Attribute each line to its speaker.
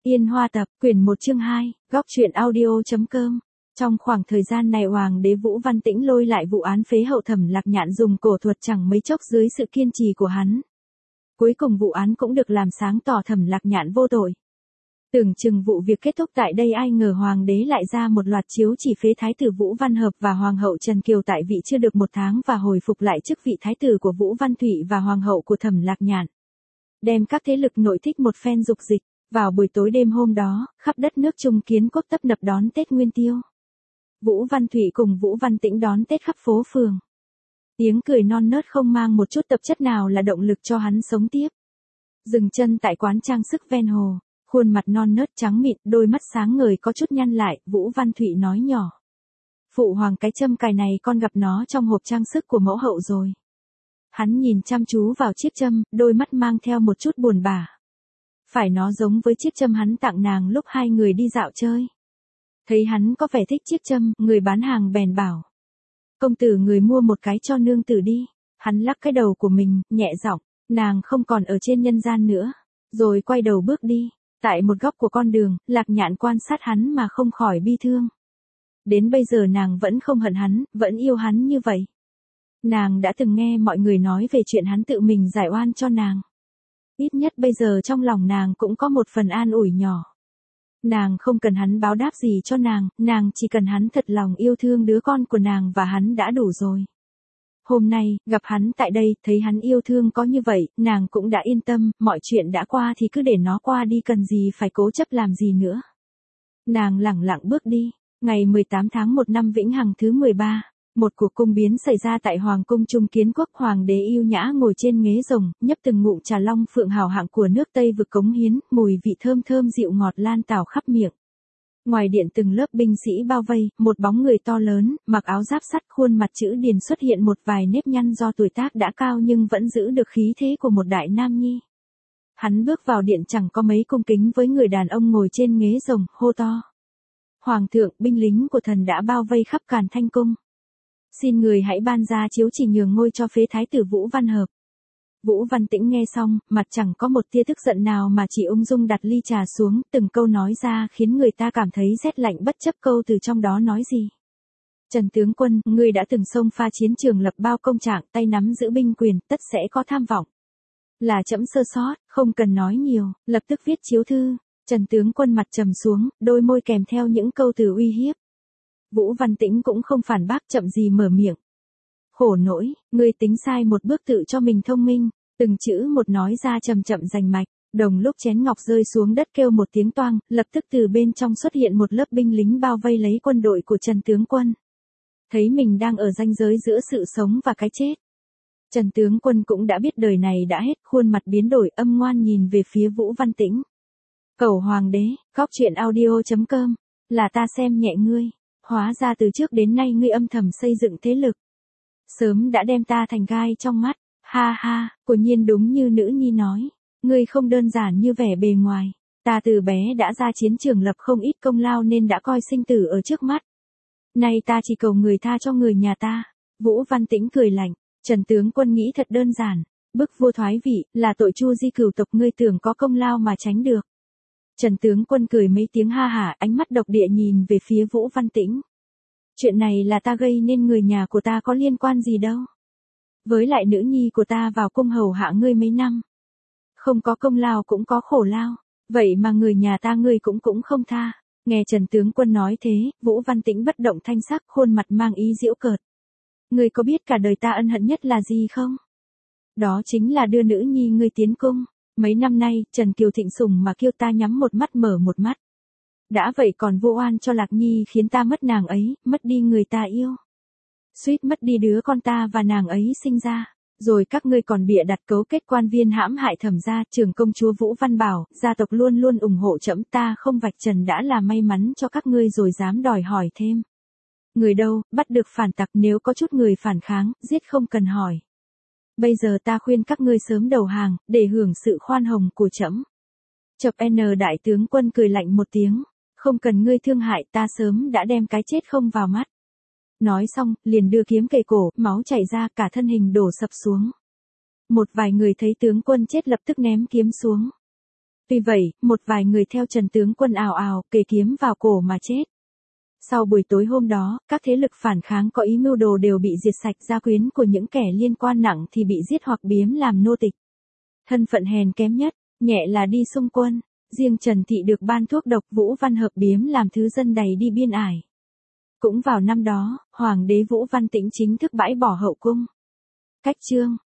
Speaker 1: Yên Hoa tập, quyển 1 chương 2, góc truyện audio.com. Trong khoảng thời gian này Hoàng đế Vũ Văn Tĩnh lôi lại vụ án phế hậu Thẩm Lạc Nhạn dùng cổ thuật chẳng mấy chốc dưới sự kiên trì của hắn. Cuối cùng vụ án cũng được làm sáng tỏ Thẩm Lạc Nhạn vô tội. Tưởng chừng vụ việc kết thúc tại đây, ai ngờ Hoàng đế lại ra một loạt chiếu chỉ phế Thái tử Vũ Văn Hợp và Hoàng hậu Trần Kiều tại vị chưa được 1 tháng và hồi phục lại chức vị Thái tử của Vũ Văn Thụy và Hoàng hậu của Thẩm Lạc Nhạn. Đem các thế lực nội thích một phen dục dịch. Vào buổi tối đêm hôm đó, khắp đất nước Trung Kiến Quốc tấp nập đón Tết Nguyên Tiêu. Vũ Văn Thụy cùng Vũ Văn Tĩnh đón Tết khắp phố phường. Tiếng cười non nớt không mang một chút tập chất nào là động lực cho hắn sống tiếp. Dừng chân tại quán trang sức ven hồ, khuôn mặt non nớt trắng mịn, đôi mắt sáng ngời có chút nhăn lại, Vũ Văn Thụy nói nhỏ. Phụ hoàng, cái châm cài này con gặp nó trong hộp trang sức của mẫu hậu rồi. Hắn nhìn chăm chú vào chiếc châm, đôi mắt mang theo một chút buồn bã. Phải nó giống với chiếc châm hắn tặng nàng lúc hai người đi dạo chơi. Thấy hắn có vẻ thích chiếc châm, người bán hàng bèn bảo. Công tử, người mua một cái cho nương tử đi. Hắn lắc cái đầu của mình, nhẹ giọng, nàng không còn ở trên nhân gian nữa. Rồi quay đầu bước đi. Tại một góc của con đường, Lạc Nhạn quan sát hắn mà không khỏi bi thương. Đến bây giờ nàng vẫn không hận hắn, vẫn yêu hắn như vậy. Nàng đã từng nghe mọi người nói về chuyện hắn tự mình giải oan cho nàng. Ít nhất bây giờ trong lòng nàng cũng có một phần an ủi nhỏ. Nàng không cần hắn báo đáp gì cho nàng chỉ cần hắn thật lòng yêu thương đứa con của nàng và hắn đã đủ rồi. Hôm nay, gặp hắn tại đây, thấy hắn yêu thương có như vậy, nàng cũng đã yên tâm, mọi chuyện đã qua thì cứ để nó qua đi, cần gì phải cố chấp làm gì nữa. Nàng lẳng lặng bước đi. Ngày 18 tháng 1 năm Vĩnh Hằng thứ 13. Một cuộc cung biến xảy ra tại Hoàng cung Trung Kiến Quốc. Hoàng đế yêu nhã ngồi trên ghế rồng, nhấp từng ngụm trà long phượng hào hạng của nước Tây vực cống hiến, mùi vị thơm thơm dịu ngọt lan tảo khắp miệng. Ngoài điện từng lớp binh sĩ bao vây, một bóng người to lớn, mặc áo giáp sắt, khuôn mặt chữ điền xuất hiện một vài nếp nhăn do tuổi tác đã cao nhưng vẫn giữ được khí thế của một đại nam nhi. Hắn bước vào điện chẳng có mấy cung kính với người đàn ông ngồi trên ghế rồng, hô to. Hoàng thượng, binh lính của thần đã bao vây khắp Càn Thanh cung. Xin người hãy ban ra chiếu chỉ nhường ngôi cho phế Thái tử Vũ Văn Hợp. Vũ Văn Tĩnh nghe xong, mặt chẳng có một tia tức giận nào mà chỉ ung dung đặt ly trà xuống, từng câu nói ra khiến người ta cảm thấy rét lạnh bất chấp câu từ trong đó nói gì. Trần tướng quân, ngươi đã từng xông pha chiến trường lập bao công trạng, tay nắm giữ binh quyền, tất sẽ có tham vọng. Là trẫm sơ sót, không cần nói nhiều, lập tức viết chiếu thư. Trần tướng quân mặt trầm xuống, đôi môi kèm theo những câu từ uy hiếp. Vũ Văn Tĩnh cũng không phản bác, chậm gì mở miệng. Khổ nỗi, ngươi tính sai một bước tự cho mình thông minh, từng chữ một nói ra chậm chậm rành mạch. Đồng lúc chén ngọc rơi xuống đất kêu một tiếng toang, lập tức từ bên trong xuất hiện một lớp binh lính bao vây lấy quân đội của Trần tướng quân. Thấy mình đang ở ranh giới giữa sự sống và cái chết. Trần tướng quân cũng đã biết đời này đã hết, khuôn mặt biến đổi, âm ngoan nhìn về phía Vũ Văn Tĩnh. Cầu hoàng đế, góc truyện audio.com, là ta xem nhẹ ngươi. Hóa ra từ trước đến nay ngươi âm thầm xây dựng thế lực. Sớm đã đem ta thành gai trong mắt. Ha ha, quả nhiên đúng như nữ nhi nói. Ngươi không đơn giản như vẻ bề ngoài. Ta từ bé đã ra chiến trường lập không ít công lao nên đã coi sinh tử ở trước mắt. Nay ta chỉ cầu người tha cho người nhà ta. Vũ Văn Tĩnh cười lạnh. Trần tướng quân nghĩ thật đơn giản. Bức vua thoái vị, là tội chu di cửu tộc, ngươi tưởng có công lao mà tránh được. Trần tướng quân cười mấy tiếng ha hả, ánh mắt độc địa nhìn về phía Vũ Văn Tĩnh. Chuyện này là ta gây nên, người nhà của ta có liên quan gì đâu. Với lại nữ nhi của ta vào cung hầu hạ ngươi mấy năm. Không có công lao cũng có khổ lao. Vậy mà người nhà ta ngươi cũng không tha. Nghe Trần tướng quân nói thế, Vũ Văn Tĩnh bất động thanh sắc, khuôn mặt mang ý giễu cợt. Ngươi có biết cả đời ta ân hận nhất là gì không? Đó chính là đưa nữ nhi ngươi tiến cung. Mấy năm nay, Trần Kiều thịnh sủng mà kêu ta nhắm một mắt mở một mắt. Đã vậy còn vô oan cho Lạc Nhi, khiến ta mất nàng ấy, mất đi người ta yêu. Suýt mất đi đứa con ta và nàng ấy sinh ra. Rồi các ngươi còn bịa đặt cấu kết quan viên hãm hại Thẩm gia, trưởng công chúa Vũ Văn Bảo, gia tộc luôn luôn ủng hộ trẫm, ta không vạch trần đã là may mắn cho các ngươi rồi dám đòi hỏi thêm. Người đâu, bắt được phản tặc, nếu có chút người phản kháng, giết không cần hỏi. Bây giờ ta khuyên các ngươi sớm đầu hàng, để hưởng sự khoan hồng của trẫm. Chập N đại tướng quân cười lạnh một tiếng. Không cần ngươi thương hại, ta sớm đã đem cái chết không vào mắt. Nói xong, liền đưa kiếm kề cổ, máu chảy ra, cả thân hình đổ sập xuống. Một vài người thấy tướng quân chết lập tức ném kiếm xuống. Tuy vậy, một vài người theo Trần tướng quân ào ào kề kiếm vào cổ mà chết. Sau buổi tối hôm đó, các thế lực phản kháng có ý mưu đồ đều bị diệt sạch, gia quyến của những kẻ liên quan nặng thì bị giết hoặc biếm làm nô tịch. Thân phận hèn kém nhất, nhẹ là đi xung quân. Riêng Trần Thị được ban thuốc độc, Vũ Văn Hợp biếm làm thứ dân đầy đi biên ải. Cũng vào năm đó, Hoàng đế Vũ Văn Tĩnh chính thức bãi bỏ hậu cung. Cách chương